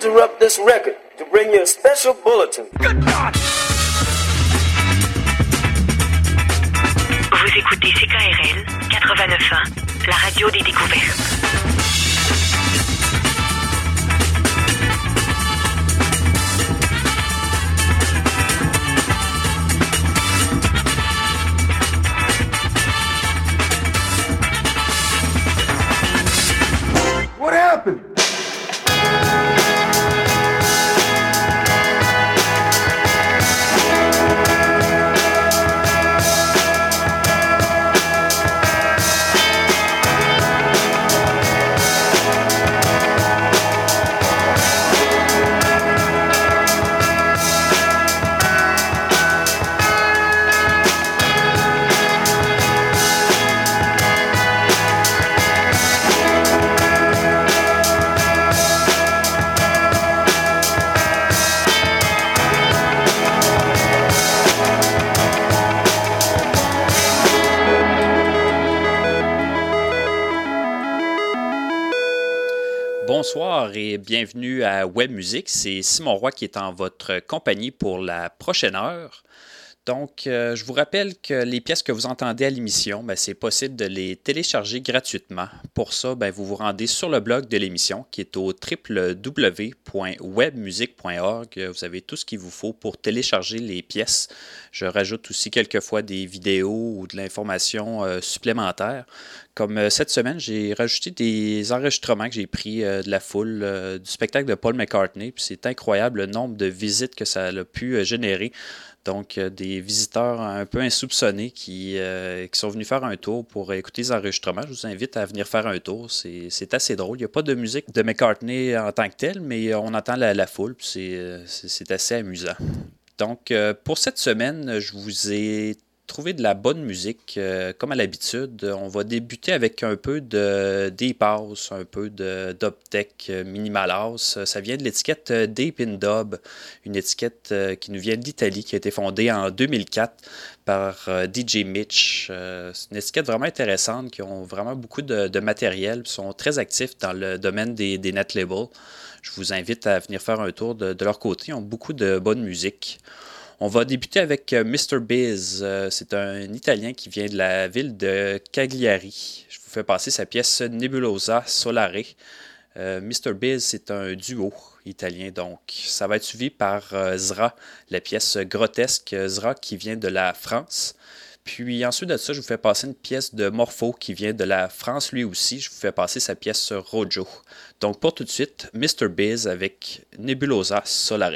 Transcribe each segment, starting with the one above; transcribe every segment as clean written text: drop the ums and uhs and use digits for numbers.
interrupt this record to bring you a special bulletin. Good God! Vous écoutez CKRL 89.1, la radio des découvertes. What happened? Bonsoir et bienvenue à Web Musique. C'est Simon Roy qui est en votre compagnie pour la prochaine heure. Donc, je vous rappelle que les pièces que vous entendez à l'émission, c'est possible de les télécharger gratuitement. Pour ça, vous vous rendez sur le blog de l'émission qui est au www.webmusique.org. Vous avez tout ce qu'il vous faut pour télécharger les pièces. Je rajoute aussi quelquefois des vidéos ou de l'information supplémentaire. Comme cette semaine, j'ai rajouté des enregistrements que j'ai pris de la foule du spectacle de Paul McCartney. Puis c'est incroyable le nombre de visites que ça a pu générer. Donc, des visiteurs un peu insoupçonnés qui sont venus faire un tour pour écouter les enregistrements. Je vous invite à venir faire un tour. C'est assez drôle. Il n'y a pas de musique de McCartney en tant que telle, mais on entend la foule. Puis c'est assez amusant. Donc, pour cette semaine, je vous ai trouvé de la bonne musique. Comme à l'habitude, on va débuter avec un peu de Deep House, un peu de Dub Tech, Minimal House. Ça vient de l'étiquette Deep in Dub, une étiquette qui nous vient d'Italie, qui a été fondée en 2004 par DJ Mitch. C'est une étiquette vraiment intéressante, qui ont vraiment beaucoup de matériel, ils sont très actifs dans le domaine des net labels. Je vous invite à venir faire un tour de leur côté. Ils ont beaucoup de bonne musique. On va débuter avec Mr. Biz. C'est un Italien qui vient de la ville de Cagliari. Je vous fais passer sa pièce Nebulosa Solare. Mr. Biz, c'est un duo italien, donc ça va être suivi par Zra, la pièce Grotesque. Zra qui vient de la France. Puis ensuite de ça, je vous fais passer une pièce de Morpho qui vient de la France lui aussi. Je vous fais passer sa pièce Rojo. Donc pour tout de suite, Mr. Biz avec Nebulosa Solare.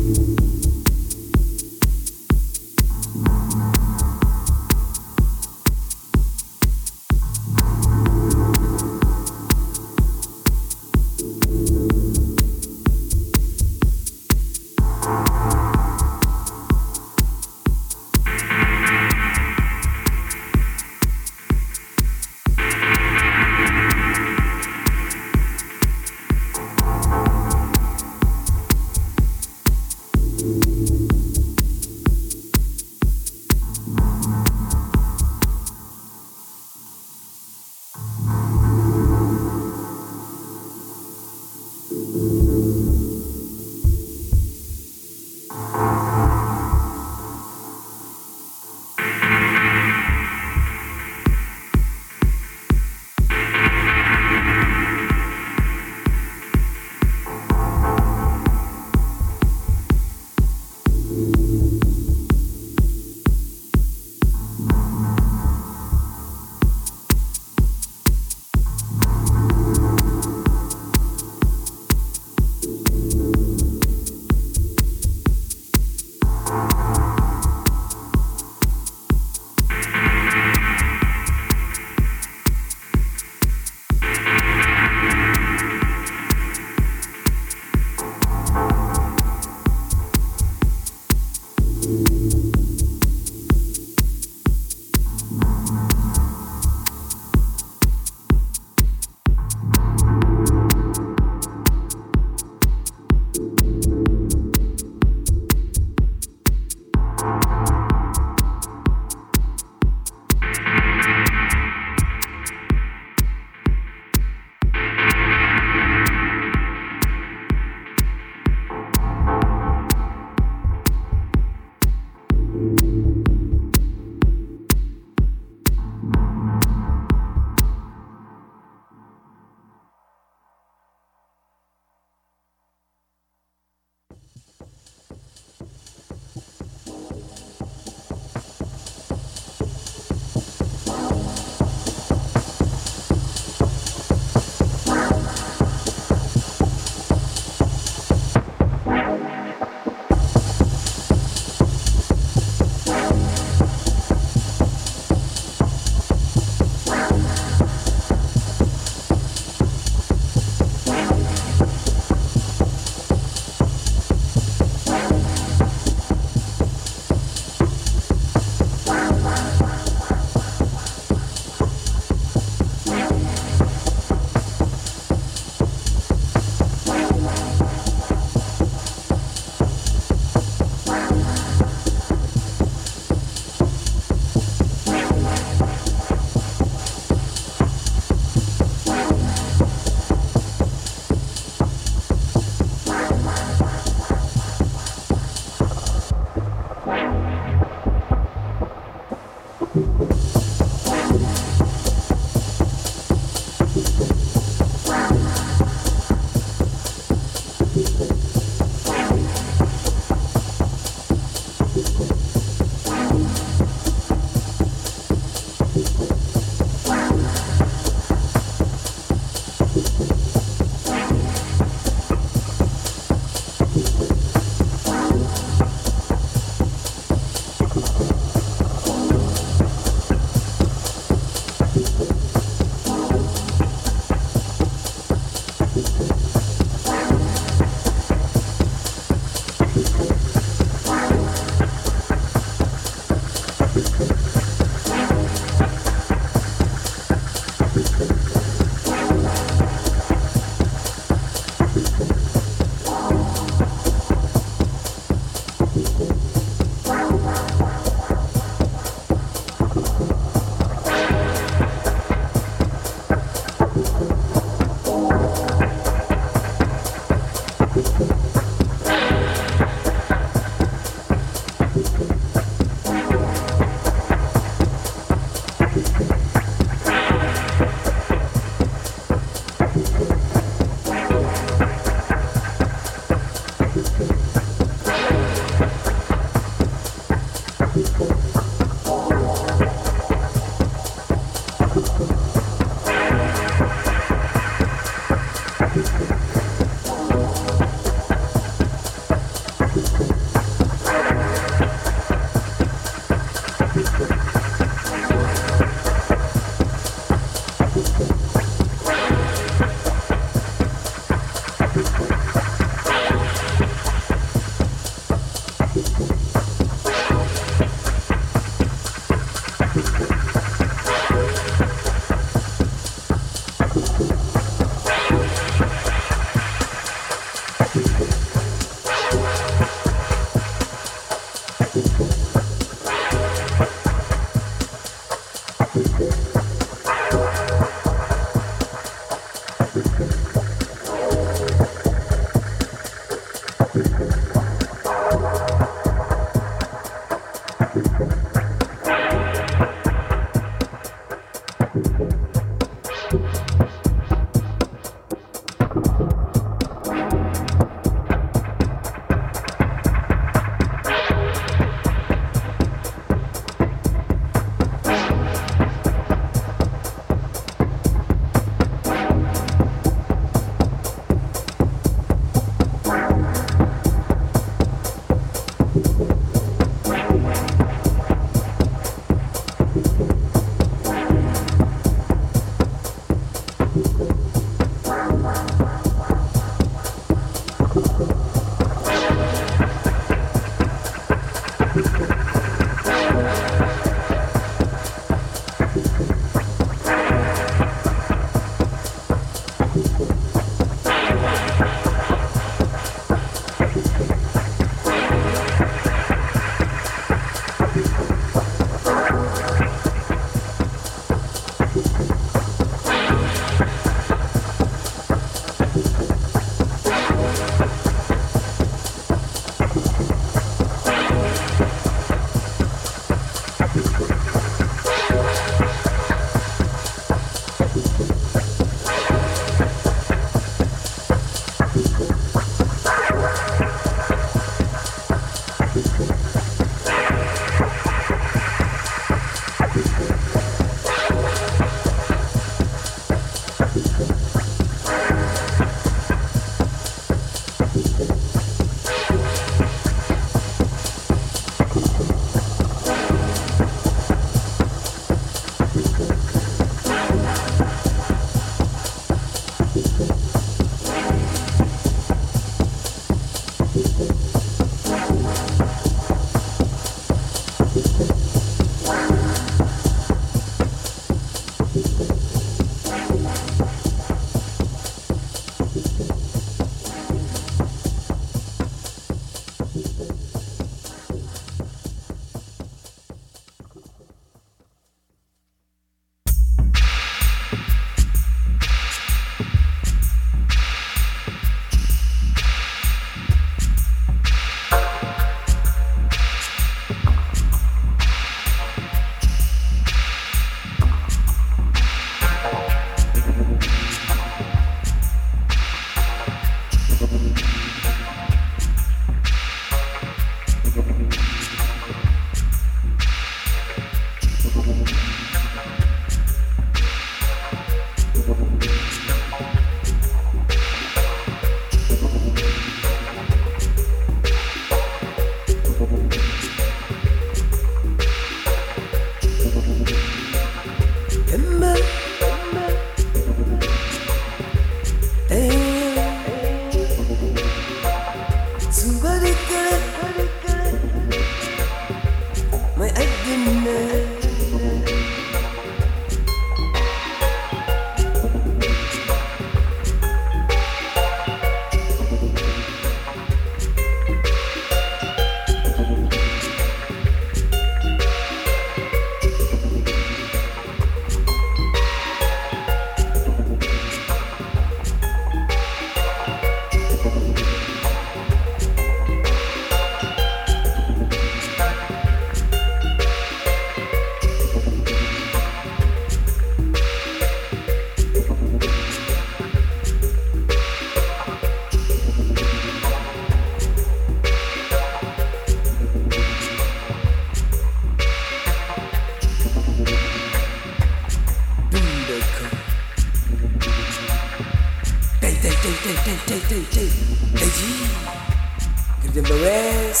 Tiba-tiba wes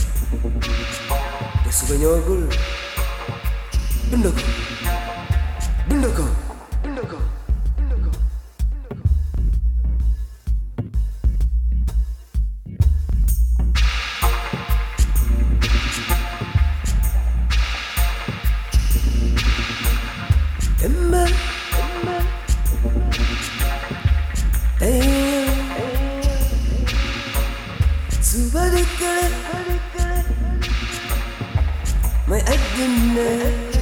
dia suka nyogul. Benda kau, benda kau, benda kau, benda kau. Emma, subadikale, my agenda.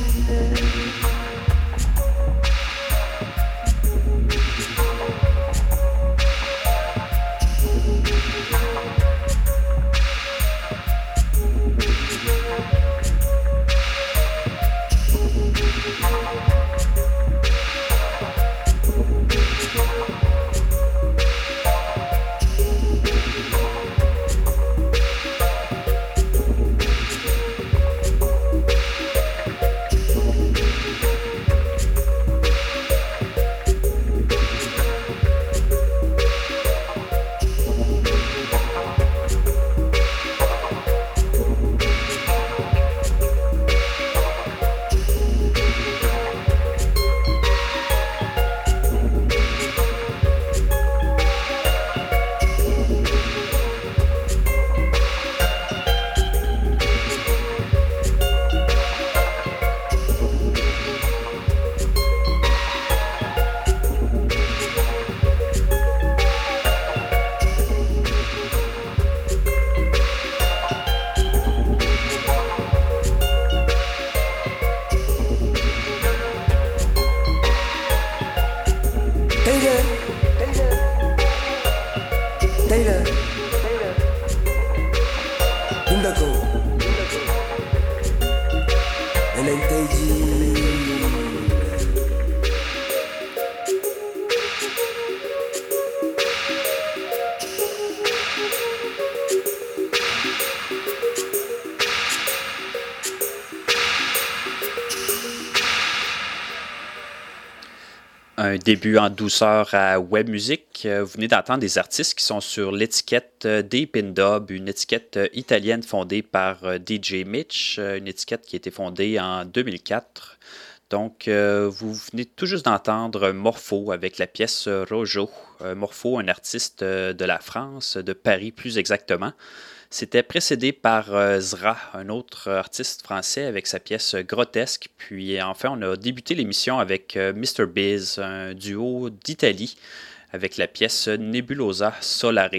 Un début en douceur à Web Music. Vous venez d'entendre des artistes qui sont sur l'étiquette Deep in Dub, une étiquette italienne fondée par DJ Mitch, une étiquette qui a été fondée en 2004. Donc, vous venez tout juste d'entendre Morpho avec la pièce Rojo. Morpho, un artiste de la France, de Paris plus exactement. C'était précédé par Zra, un autre artiste français avec sa pièce Grotesque. Puis enfin, on a débuté l'émission avec Mr. Biz, un duo d'Italie avec la pièce Nebulosa Solare.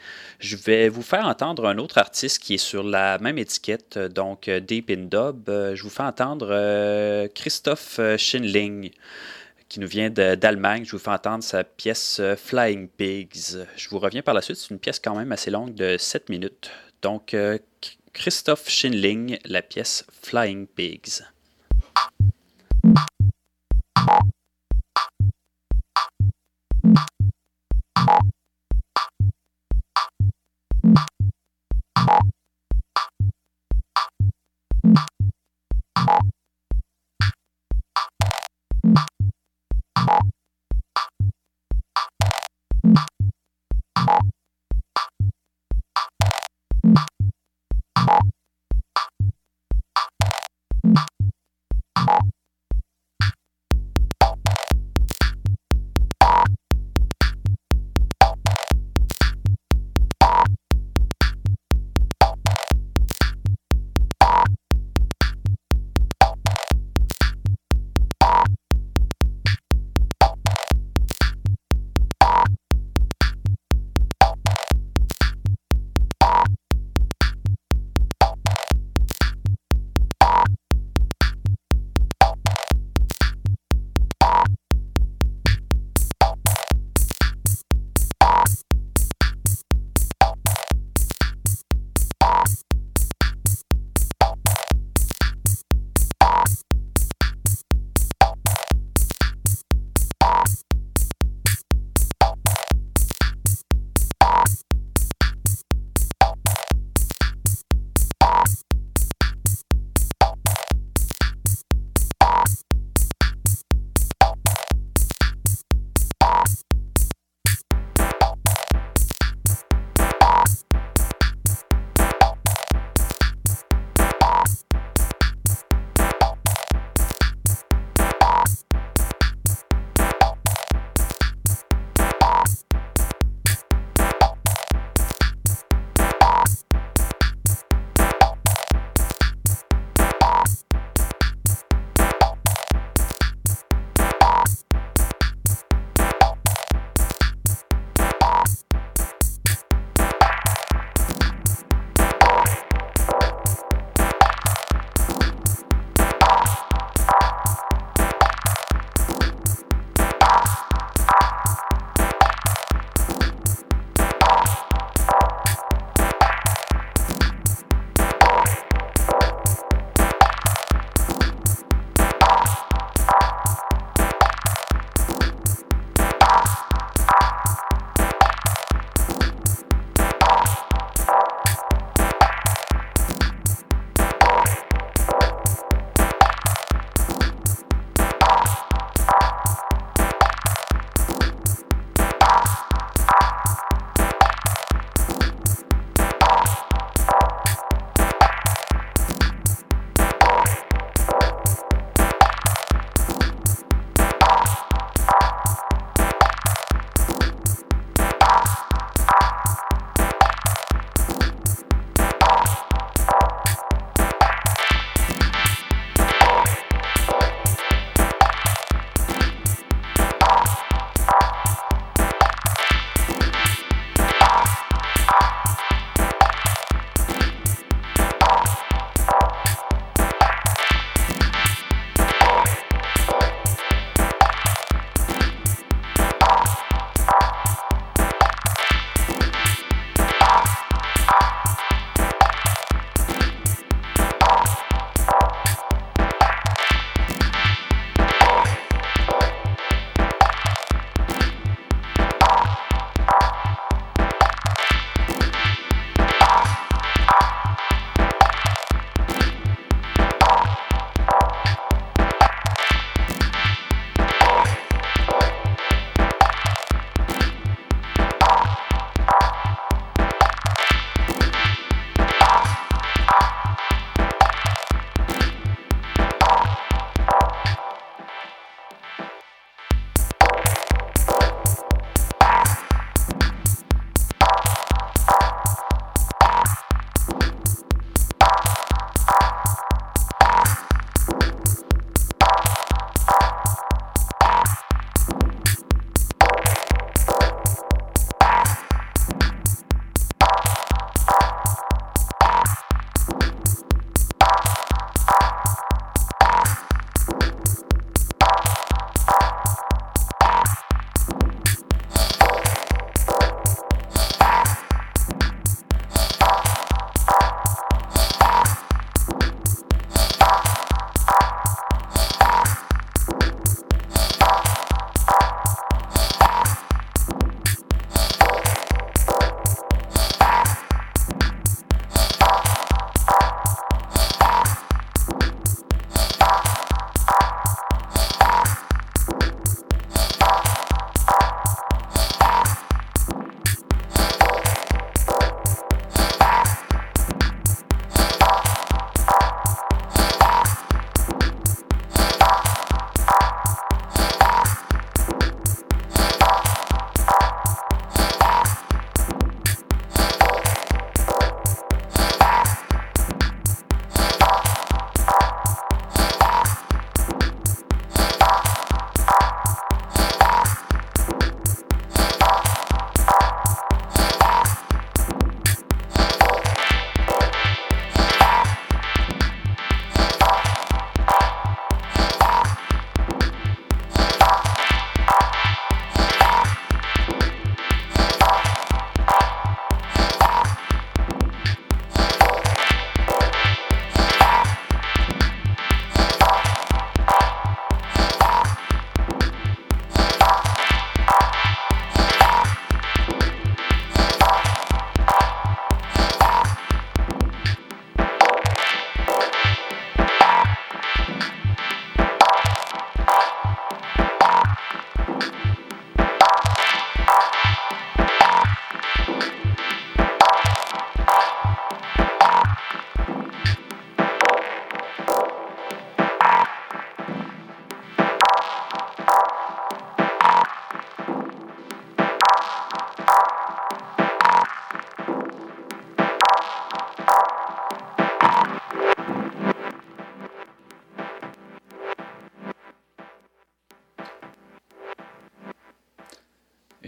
Je vais vous faire entendre un autre artiste qui est sur la même étiquette, donc Deep in Dub. Je vous fais entendre Christoph Schindling, qui nous vient d'Allemagne. Je vous fais entendre sa pièce Flying Pigs. Je vous reviens par la suite. C'est une pièce quand même assez longue de 7 minutes. Donc, Christoph Schindling, la pièce Flying Pigs.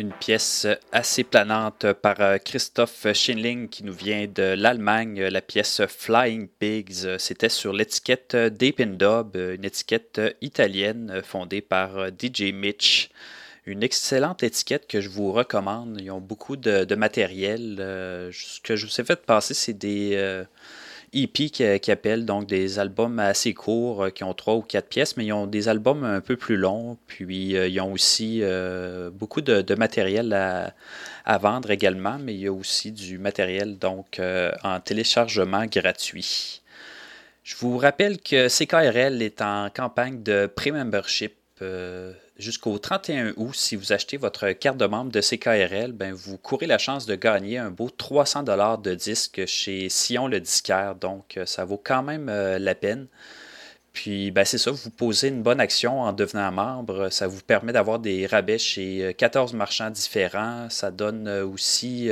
Une pièce assez planante par Christoph Schindling qui nous vient de l'Allemagne, la pièce Flying Pigs. C'était sur l'étiquette Deep in Dub, une étiquette italienne fondée par DJ Mitch. Une excellente étiquette que je vous recommande. Ils ont beaucoup de matériel. Ce que je vous ai fait passer, c'est des EP qui appellent, donc des albums assez courts qui ont 3 ou 4 pièces, mais ils ont des albums un peu plus longs. Puis ils ont aussi beaucoup de matériel à vendre également, mais il y a aussi du matériel donc en téléchargement gratuit. Je vous rappelle que CKRL est en campagne de pré-membership jusqu'au 31 août. Si vous achetez votre carte de membre de CKRL, ben vous courez la chance de gagner un beau 300$ de disques chez Sion le disquaire. Donc, ça vaut quand même la peine. Puis, ben c'est ça, vous posez une bonne action en devenant membre. Ça vous permet d'avoir des rabais chez 14 marchands différents. Ça donne aussi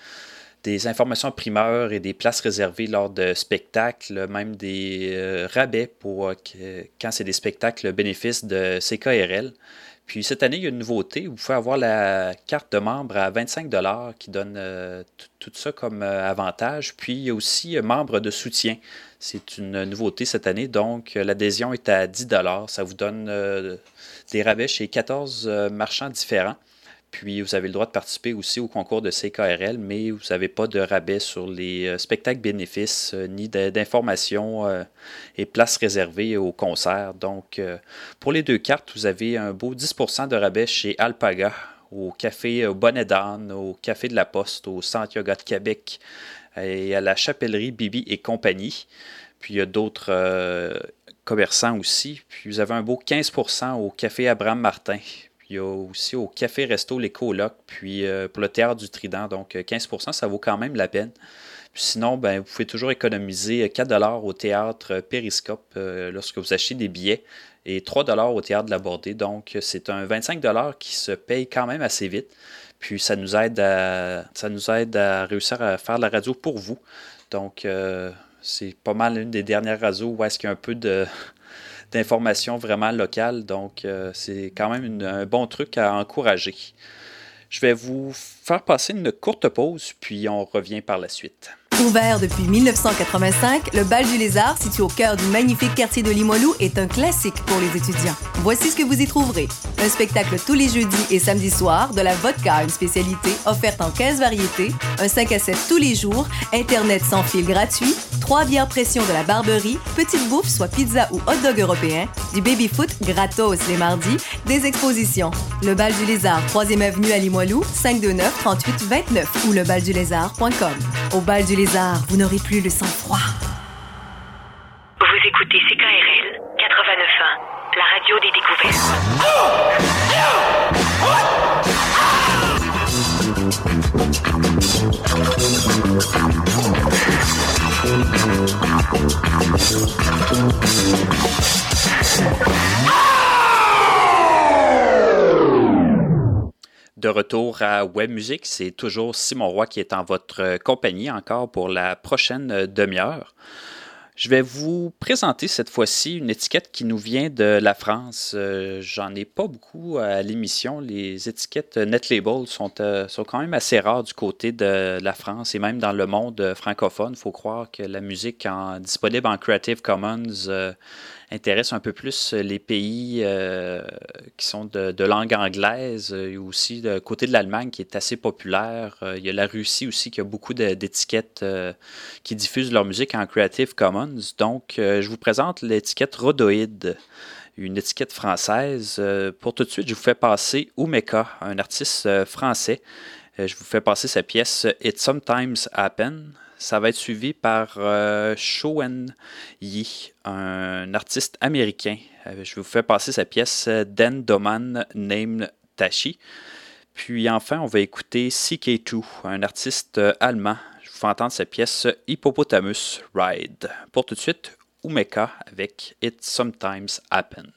des informations primeurs et des places réservées lors de spectacles, même des rabais pour quand c'est des spectacles bénéfices de CKRL. Puis cette année, il y a une nouveauté. Vous pouvez avoir la carte de membre à 25$ qui donne tout ça comme avantage. Puis il y a aussi membre de soutien. C'est une nouveauté cette année. Donc l'adhésion est à 10$. Ça vous donne des rabais chez 14 marchands différents. Puis vous avez le droit de participer aussi au concours de CKRL, mais vous n'avez pas de rabais sur les spectacles bénéfices, ni d'informations et places réservées aux concerts. Donc, pour les 2 cartes, vous avez un beau 10% de rabais chez Alpaga, au café Bonnet d'Âne, au café de la Poste, au Centre Yoga de Québec et à la chapellerie Bibi et compagnie. Puis il y a d'autres commerçants aussi. Puis vous avez un beau 15% au café Abraham Martin. Il y a aussi au Café Resto Les Colocs, puis pour le Théâtre du Trident, donc 15%, ça vaut quand même la peine. Puis sinon, ben, vous pouvez toujours économiser 4$ au Théâtre Périscope lorsque vous achetez des billets et 3$ au Théâtre de la Bordée. Donc c'est un 25$ qui se paye quand même assez vite. Puis ça nous aide à réussir à faire la radio pour vous. Donc c'est pas mal une des dernières radios où est-ce qu'il y a un peu d'informations vraiment locales. Donc, c'est quand même un bon truc à encourager. Je vais vous faire passer une courte pause, puis on revient par la suite. Ouvert depuis 1985, le Bal du Lézard, situé au cœur du magnifique quartier de Limoilou, est un classique pour les étudiants. Voici ce que vous y trouverez. Un spectacle tous les jeudis et samedis soirs, de la vodka, une spécialité, offerte en 15 variétés, un 5 à 7 tous les jours, Internet sans fil gratuit, 3 bières pression de la Barberie, petite bouffe, soit pizza ou hot dog européen, du baby-foot gratos les mardis, des expositions. Le Bal du Lézard, 3e avenue à Limoilou, 529-3829 ou lebaldulézard.com. Au Bal du Lézard, vous n'aurez plus le sang-froid. Vous écoutez CKRL 89.1, la radio des découvertes. De retour à Web Musique, c'est toujours Simon Roy qui est en votre compagnie encore pour la prochaine demi-heure. Je vais vous présenter cette fois-ci une étiquette qui nous vient de la France. J'en ai pas beaucoup à l'émission. Les étiquettes Netlabel sont quand même assez rares du côté de la France et même dans le monde francophone. Il faut croire que la musique disponible en Creative Commons intéresse un peu plus les pays qui sont de langue anglaise et aussi du côté de l'Allemagne qui est assez populaire. Il y a la Russie aussi qui a beaucoup d'étiquettes qui diffusent leur musique en Creative Commons. Donc, je vous présente l'étiquette Rhodoïd, une étiquette française. Pour tout de suite, je vous fais passer Umeka, un artiste français. Je vous fais passer sa pièce It Sometimes Happen. Ça va être suivi par Shoen Yi, un artiste américain. Je vous fais passer sa pièce Den Doman Name Tashi. Puis enfin, on va écouter CK2, un artiste allemand. Je vous fais entendre sa pièce Hippopotamus Ride. Pour tout de suite, Umeka avec It Sometimes Happen.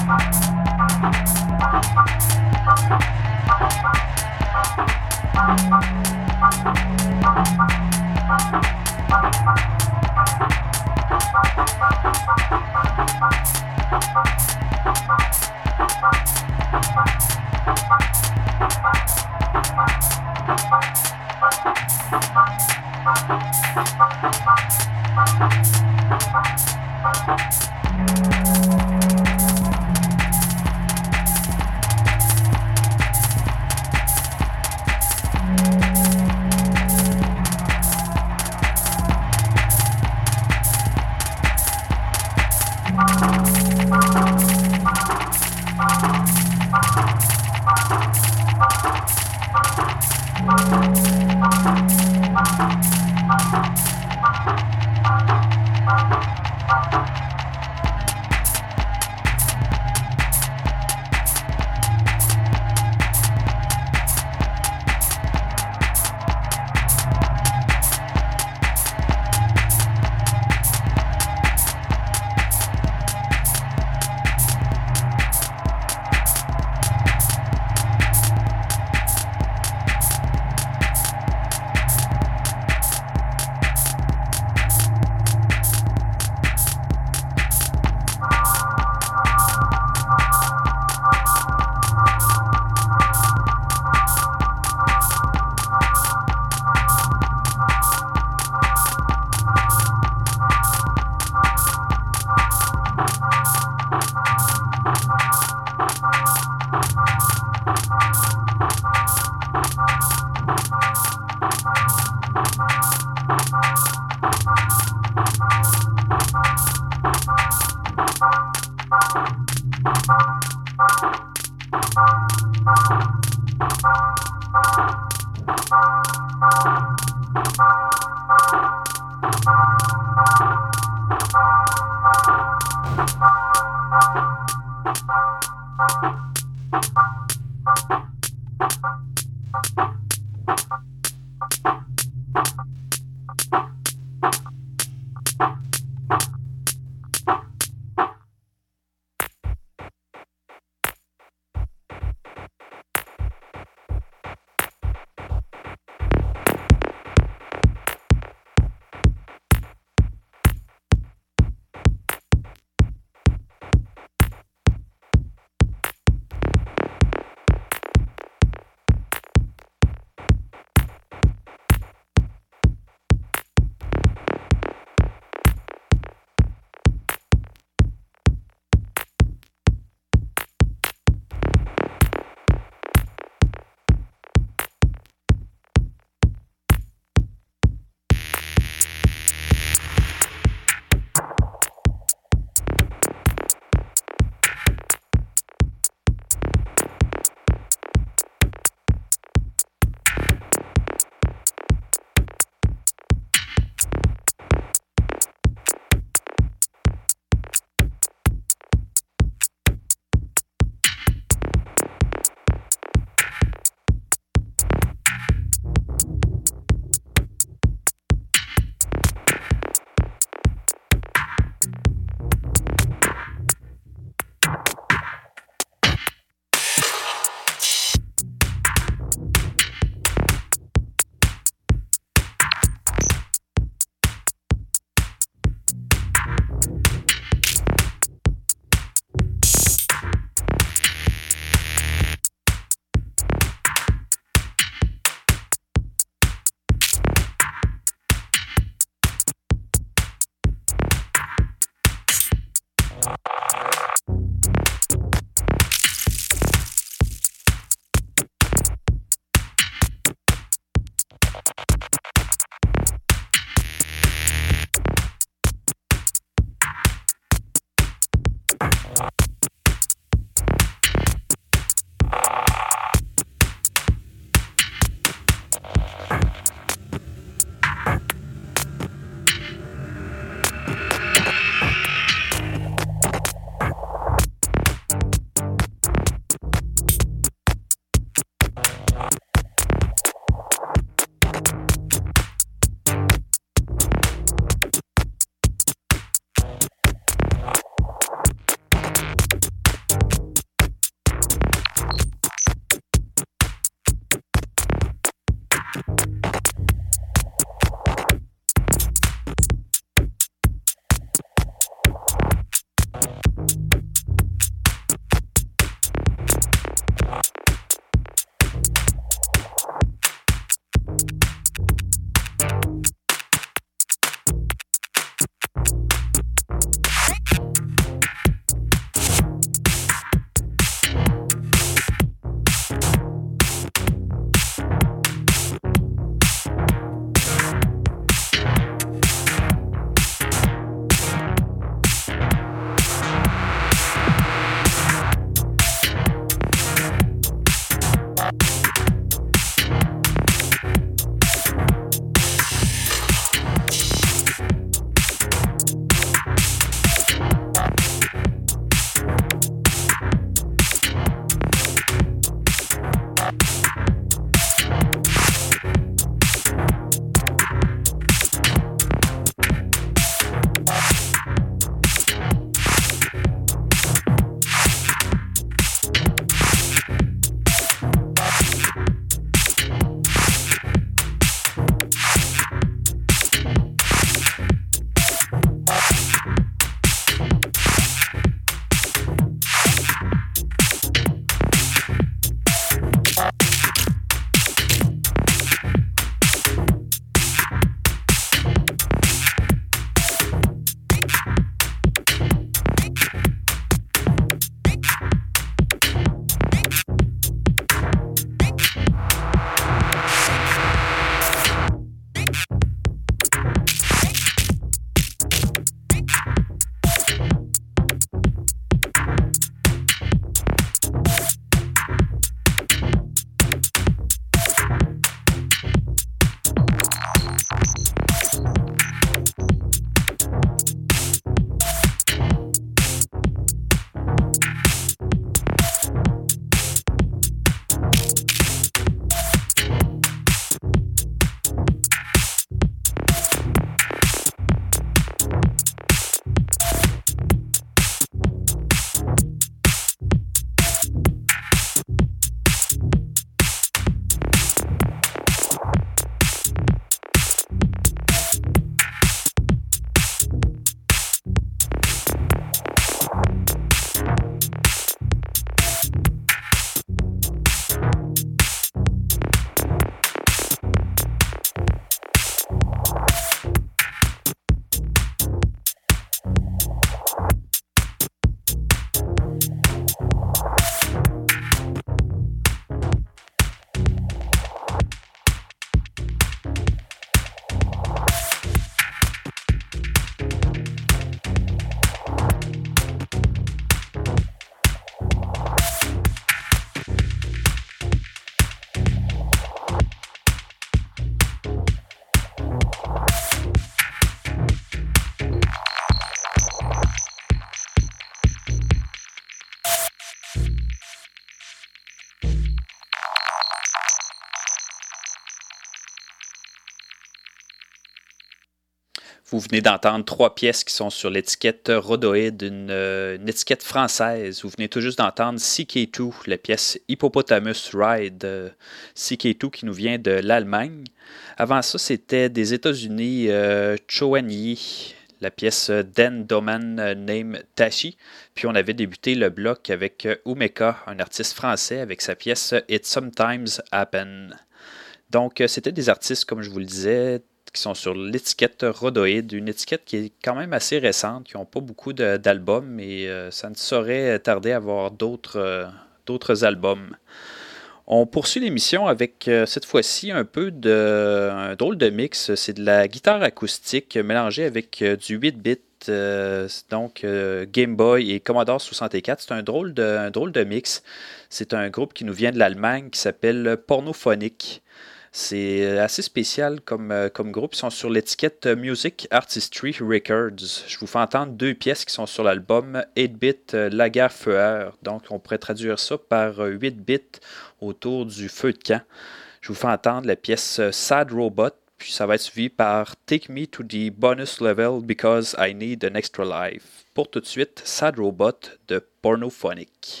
Vous venez d'entendre 3 pièces qui sont sur l'étiquette Rhodoid, une étiquette française. Vous venez tout juste d'entendre CK2, la pièce Hippopotamus Ride, CK2 qui nous vient de l'Allemagne. Avant ça, c'était des États-Unis, Choanyi, la pièce Den Doman Name Tashi. Puis on avait débuté le bloc avec Umeka, un artiste français, avec sa pièce It Sometimes Happen. Donc, c'était des artistes, comme je vous le disais, qui sont sur l'étiquette Rhodoid, une étiquette qui est quand même assez récente, qui n'ont pas beaucoup d'albums, mais ça ne saurait tarder à avoir d'autres albums. On poursuit l'émission avec cette fois-ci un drôle de mix. C'est de la guitare acoustique mélangée avec du 8-bit, donc Game Boy et Commodore 64. C'est un drôle de mix. C'est un groupe qui nous vient de l'Allemagne qui s'appelle Pornophonic. C'est assez spécial comme groupe. Ils sont sur l'étiquette Music Artistry Records. Je vous fais entendre 2 pièces qui sont sur l'album 8-bit Lagerfeuer. Donc, on pourrait traduire ça par 8-bit autour du feu de camp. Je vous fais entendre la pièce Sad Robot, puis ça va être suivi par Take Me to the Bonus Level Because I Need an Extra Life. Pour tout de suite, Sad Robot de Pornophonic.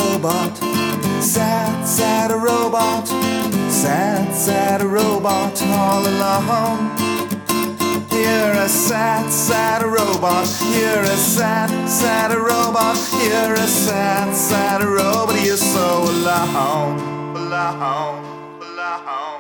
robot. Sad, sad robot. Sad, sad robot all alone. You're a sad, sad robot. You're a sad, sad robot. You're a sad, sad robot. You're so alone, alone, alone.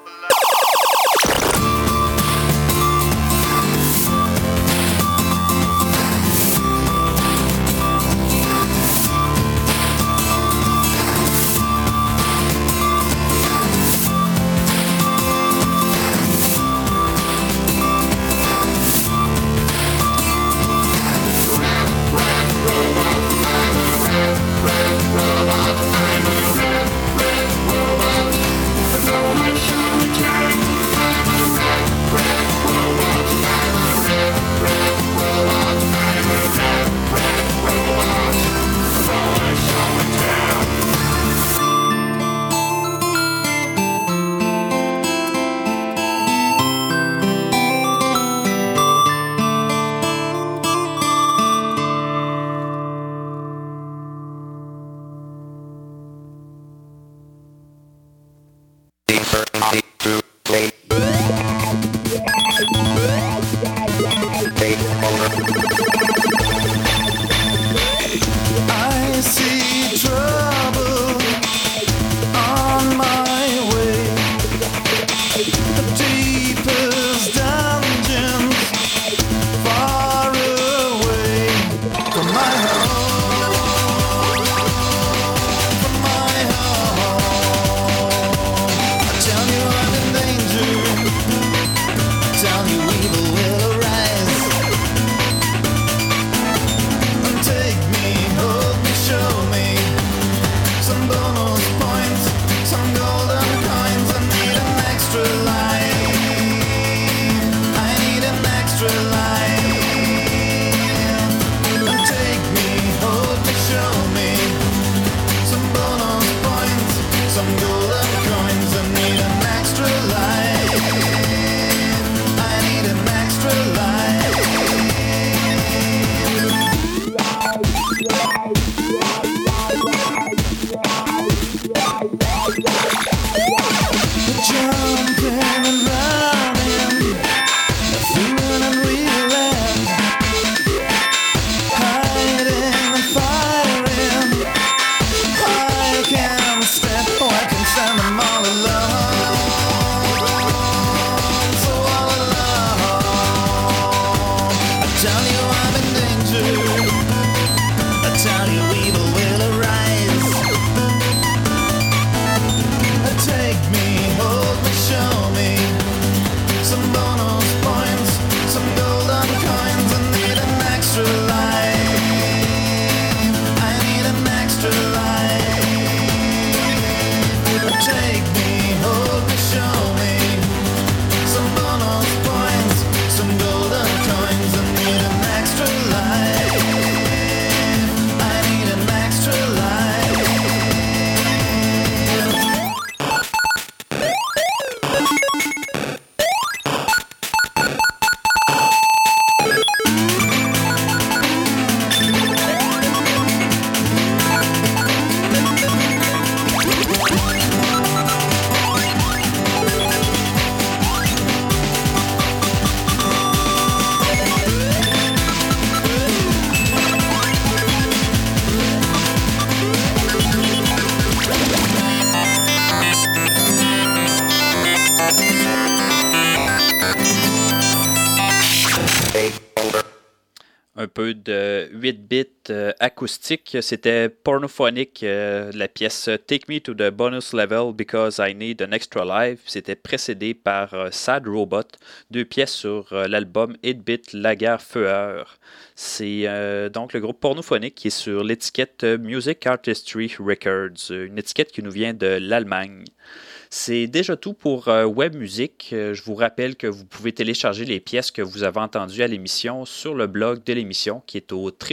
Un peu de 8 bits acoustique. C'était Pornophonic, la pièce Take Me to the Bonus Level Because I Need an Extra Life. C'était précédé par Sad Robot, 2 pièces sur l'album 8-bit La Guerre Feueur. C'est donc le groupe Pornophonic qui est sur l'étiquette Music Artistry Records, une étiquette qui nous vient de l'Allemagne. C'est déjà tout pour Web Music. Je vous rappelle que vous pouvez télécharger les pièces que vous avez entendues à l'émission sur le blog de l'émission qui est au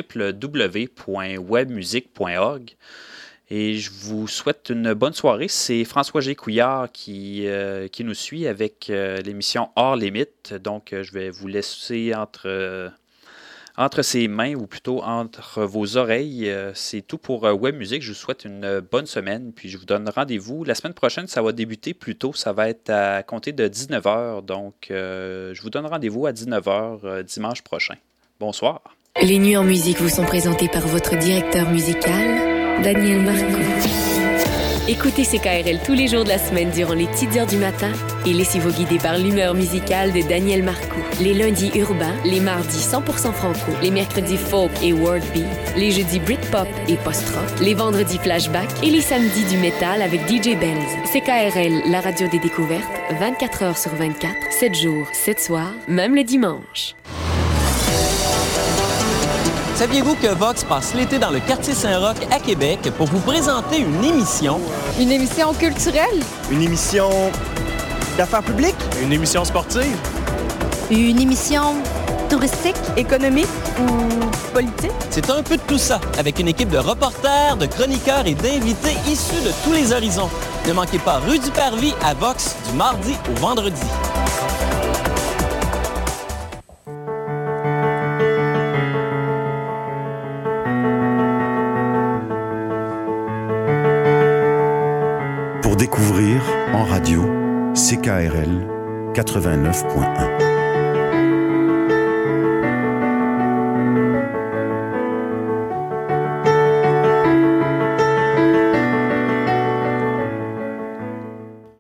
www.webmusic.org. Et je vous souhaite une bonne soirée. C'est François G. Couillard qui nous suit avec l'émission Hors Limite. Donc, je vais vous laisser entre entre ses mains, ou plutôt entre vos oreilles. C'est tout pour Web Musique. Je vous souhaite une bonne semaine, puis je vous donne rendez-vous. La semaine prochaine, ça va débuter plus tôt. Ça va être à compter de 19h. Donc, je vous donne rendez-vous à 19h dimanche prochain. Bonsoir. Les Nuits en musique vous sont présentées par votre directeur musical, Daniel Marcoux. Écoutez CKRL tous les jours de la semaine durant les petites heures du matin et laissez-vous guider par l'humeur musicale de Daniel Marcoux. Les lundis urbains, les mardis 100% franco, les mercredis folk et world beat, les jeudis Britpop et post-rock, les vendredis flashback et les samedis du métal avec DJ Benz. CKRL, la radio des découvertes, 24 heures sur 24, 7 jours, 7 soirs, même le dimanche. Saviez-vous que Vox passe l'été dans le quartier Saint-Roch à Québec pour vous présenter une émission? Une émission culturelle? Une émission d'affaires publiques? Une émission sportive? Une émission touristique, économique ou politique? C'est un peu de tout ça, avec une équipe de reporters, de chroniqueurs et d'invités issus de tous les horizons. Ne manquez pas Rue du Parvis à Vox du mardi au vendredi. Pour découvrir en radio CKRL 89.1.